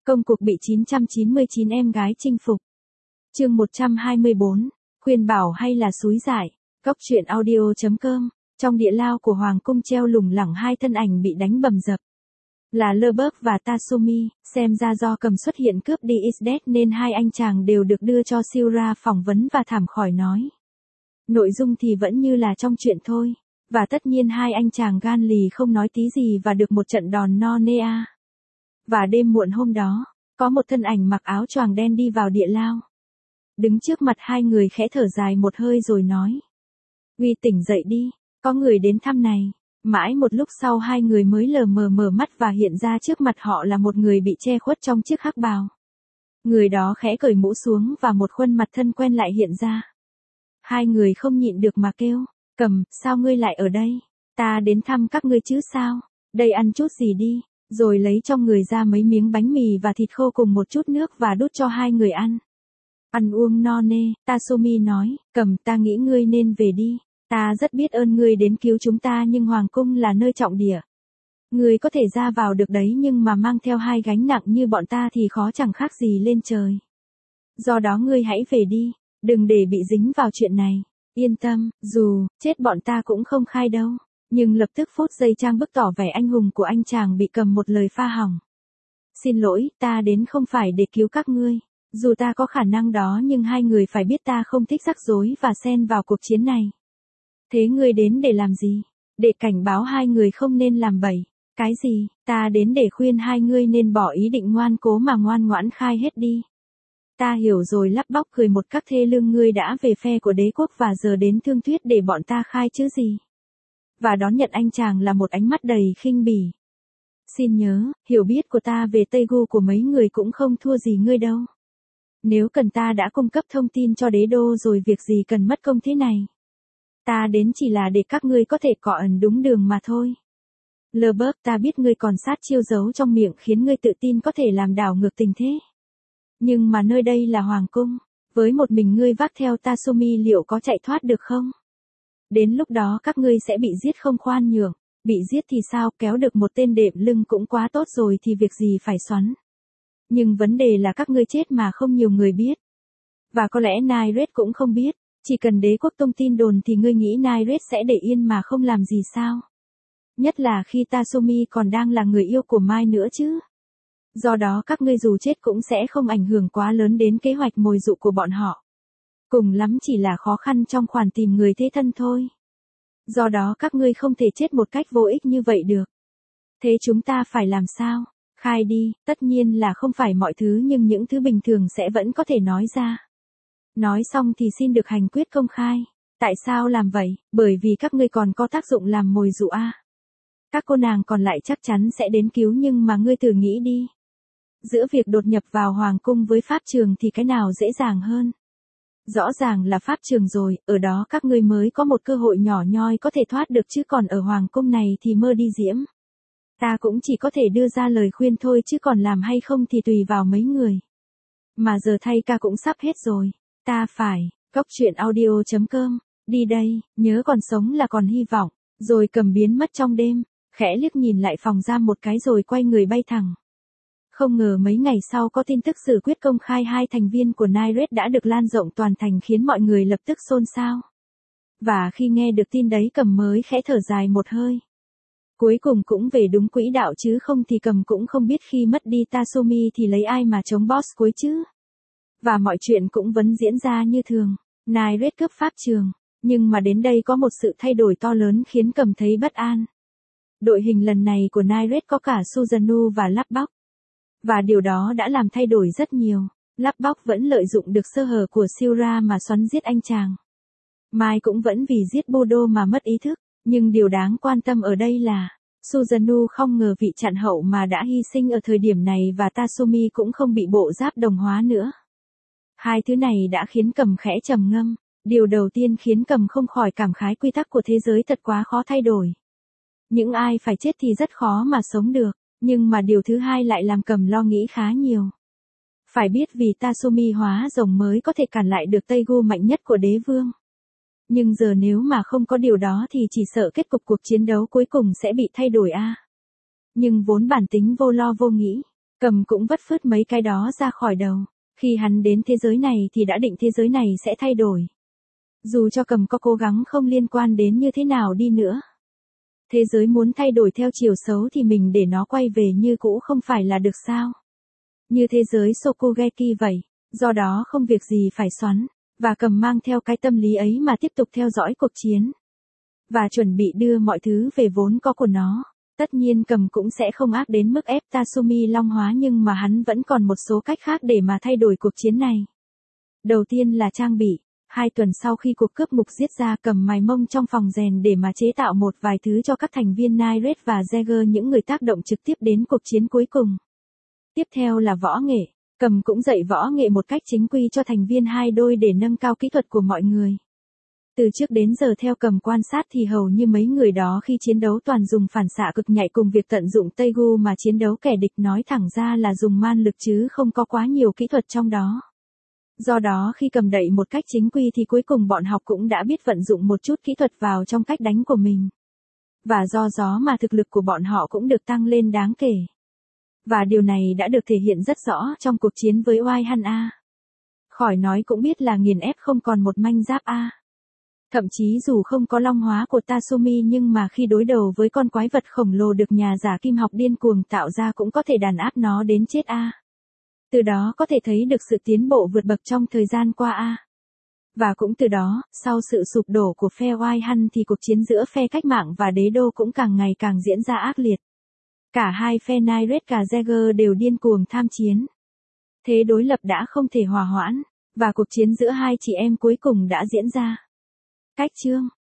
Công cuộc bị 999 em gái chinh phục. Chương 124, khuyên bảo hay là xúi dại. Góc truyện audio.com. Trong địa lao của hoàng cung treo lủng lẳng hai thân ảnh bị đánh bầm dập. Là Lurberg và Tasumi, xem ra do cầm xuất hiện cướp đi Isdet nên hai anh chàng đều được đưa cho Siura phỏng vấn và thảm khỏi nói. Nội dung thì vẫn như là trong chuyện thôi, và tất nhiên hai anh chàng gan lì không nói tí gì và được một trận đòn no nê a. Và đêm muộn hôm đó, có một thân ảnh mặc áo choàng đen đi vào địa lao. Đứng trước mặt hai người khẽ thở dài một hơi rồi nói. Uy tỉnh dậy đi, có người đến thăm này. Mãi một lúc sau hai người mới lờ mờ mở mắt và hiện ra trước mặt họ là một người bị che khuất trong chiếc hắc bào. Người đó khẽ cởi mũ xuống và một khuôn mặt thân quen lại hiện ra. Hai người không nhịn được mà kêu, Cầm, sao ngươi lại ở đây? Ta đến thăm các ngươi chứ sao? Đây ăn chút gì đi, rồi lấy trong người ra mấy miếng bánh mì và thịt khô cùng một chút nước và đút cho hai người ăn. Ăn uống no nê, Tasumi nói, Cầm, ta nghĩ ngươi nên về đi. Ta rất biết ơn ngươi đến cứu chúng ta nhưng hoàng cung là nơi trọng địa. Ngươi có thể ra vào được đấy nhưng mà mang theo hai gánh nặng như bọn ta thì khó chẳng khác gì lên trời. Do đó ngươi hãy về đi, đừng để bị dính vào chuyện này. Yên tâm, dù chết bọn ta cũng không khai đâu. Nhưng lập tức phút giây trang bức tỏ vẻ anh hùng của anh chàng bị Cầm một lời pha hỏng. Xin lỗi, ta đến không phải để cứu các ngươi. Dù ta có khả năng đó nhưng hai người phải biết ta không thích rắc rối và xen vào cuộc chiến này. Thế ngươi đến để làm gì? Để cảnh báo hai người không nên làm bậy. Cái gì? Ta đến để khuyên hai ngươi nên bỏ ý định ngoan cố mà ngoan ngoãn khai hết đi. Ta hiểu rồi, lắp bóc cười một cách thê lương, ngươi đã về phe của đế quốc và giờ đến thương thuyết để bọn ta khai chứ gì. Và đón nhận anh chàng là một ánh mắt đầy khinh bỉ. Xin nhớ, hiểu biết của ta về Tây Gu của mấy người cũng không thua gì ngươi đâu. Nếu cần ta đã cung cấp thông tin cho đế đô rồi, việc gì cần mất công thế này. Ta đến chỉ là để các ngươi có thể cọ ẩn đúng đường mà thôi. Lurberg, ta biết ngươi còn sát chiêu giấu trong miệng khiến ngươi tự tin có thể làm đảo ngược tình thế. Nhưng mà nơi đây là hoàng cung, với một mình ngươi vác theo Tasumi liệu có chạy thoát được không? Đến lúc đó các ngươi sẽ bị giết không khoan nhượng. Bị giết thì sao, kéo được một tên đệm lưng cũng quá tốt rồi thì việc gì phải xoắn. Nhưng vấn đề là các ngươi chết mà không nhiều người biết. Và có lẽ Nyret cũng không biết. Chỉ cần đế quốc tung tin đồn thì ngươi nghĩ Nyret sẽ để yên mà không làm gì sao? Nhất là khi Tasumi còn đang là người yêu của Mai nữa chứ. Do đó các ngươi dù chết cũng sẽ không ảnh hưởng quá lớn đến kế hoạch mồi dụ của bọn họ. Cùng lắm chỉ là khó khăn trong khoản tìm người thế thân thôi. Do đó các ngươi không thể chết một cách vô ích như vậy được. Thế chúng ta phải làm sao? Khai đi, tất nhiên là không phải mọi thứ nhưng những thứ bình thường sẽ vẫn có thể nói ra. Nói xong thì xin được hành quyết công khai. Tại sao làm vậy? Bởi vì các ngươi còn có tác dụng làm mồi dụ a. Các cô nàng còn lại chắc chắn sẽ đến cứu nhưng mà ngươi thử nghĩ đi. Giữa việc đột nhập vào hoàng cung với pháp trường thì cái nào dễ dàng hơn? Rõ ràng là pháp trường rồi, ở đó các ngươi mới có một cơ hội nhỏ nhoi có thể thoát được chứ còn ở hoàng cung này thì mơ đi diễm. Ta cũng chỉ có thể đưa ra lời khuyên thôi chứ còn làm hay không thì tùy vào mấy người. Mà giờ thay ca cũng sắp hết rồi. Ta phải, góc truyện audio.com, đi đây, nhớ còn sống là còn hy vọng, rồi Cầm biến mất trong đêm, khẽ liếc nhìn lại phòng giam một cái rồi quay người bay thẳng. Không ngờ mấy ngày sau có tin tức xử quyết công khai hai thành viên của Nyret đã được lan rộng toàn thành khiến mọi người lập tức xôn xao. Và khi nghe được tin đấy Cầm mới khẽ thở dài một hơi. Cuối cùng cũng về đúng quỹ đạo chứ không thì Cầm cũng không biết khi mất đi Tasumi thì lấy ai mà chống boss cuối chứ. Và mọi chuyện cũng vẫn diễn ra như thường. Nyret cướp pháp trường. Nhưng mà đến đây có một sự thay đổi to lớn khiến Cầm thấy bất an. Đội hình lần này của Nyret có cả Suzanu và Lubbock. Và điều đó đã làm thay đổi rất nhiều. Lubbock vẫn lợi dụng được sơ hở của Siura mà xoắn giết anh chàng. Mai cũng vẫn vì giết Budo mà mất ý thức. Nhưng điều đáng quan tâm ở đây là Suzanu không ngờ vị chặn hậu mà đã hy sinh ở thời điểm này và Tasumi cũng không bị bộ giáp đồng hóa nữa. Hai thứ này đã khiến Cầm khẽ trầm ngâm. Điều đầu tiên khiến Cầm không khỏi cảm khái quy tắc của thế giới thật quá khó thay đổi. Những ai phải chết thì rất khó mà sống được, nhưng mà điều thứ hai lại làm Cầm lo nghĩ khá nhiều. Phải biết vì Tasumi hóa rồng mới có thể cản lại được Tây Gu mạnh nhất của đế vương. Nhưng giờ nếu mà không có điều đó thì chỉ sợ kết cục cuộc chiến đấu cuối cùng sẽ bị thay đổi a. Nhưng vốn bản tính vô lo vô nghĩ, Cầm cũng vất phứt mấy cái đó ra khỏi đầu. Khi hắn đến thế giới này thì đã định thế giới này sẽ thay đổi. Dù cho Cầm có cố gắng không liên quan đến như thế nào đi nữa. Thế giới muốn thay đổi theo chiều xấu thì mình để nó quay về như cũ không phải là được sao? Như thế giới Shokugeki vậy, do đó không việc gì phải xoắn, và Cầm mang theo cái tâm lý ấy mà tiếp tục theo dõi cuộc chiến. Và chuẩn bị đưa mọi thứ về vốn có của nó. Tất nhiên Cầm cũng sẽ không ác đến mức ép Tatsumi long hóa nhưng mà hắn vẫn còn một số cách khác để mà thay đổi cuộc chiến này. Đầu tiên là trang bị. 2 tuần sau khi cuộc cướp ngục giết ra, Cầm mài mông trong phòng rèn để mà chế tạo một vài thứ cho các thành viên Nairet và Jäger, những người tác động trực tiếp đến cuộc chiến cuối cùng. Tiếp theo là võ nghệ. Cầm cũng dạy võ nghệ một cách chính quy cho thành viên hai đôi để nâng cao kỹ thuật của mọi người. Từ trước đến giờ theo Cầm quan sát thì hầu như mấy người đó khi chiến đấu toàn dùng phản xạ cực nhạy cùng việc tận dụng Taegu mà chiến đấu kẻ địch, nói thẳng ra là dùng man lực chứ không có quá nhiều kỹ thuật trong đó. Do đó khi Cầm đẩy một cách chính quy thì cuối cùng bọn học cũng đã biết vận dụng một chút kỹ thuật vào trong cách đánh của mình. Và do đó mà thực lực của bọn họ cũng được tăng lên đáng kể. Và điều này đã được thể hiện rất rõ trong cuộc chiến với Oai Han A. Khỏi nói cũng biết là nghiền ép không còn một manh giáp A. Thậm chí dù không có long hóa của Tatsumi nhưng mà khi đối đầu với con quái vật khổng lồ được nhà giả kim học điên cuồng tạo ra cũng có thể đàn áp nó đến chết A. Từ đó có thể thấy được sự tiến bộ vượt bậc trong thời gian qua A. Và cũng từ đó, sau sự sụp đổ của phe Oai Han thì cuộc chiến giữa phe cách mạng và đế đô cũng càng ngày càng diễn ra ác liệt. Cả hai phe Nairet và Jäger đều điên cuồng tham chiến. Thế đối lập đã không thể hòa hoãn, và cuộc chiến giữa hai chị em cuối cùng đã diễn ra. Cách chương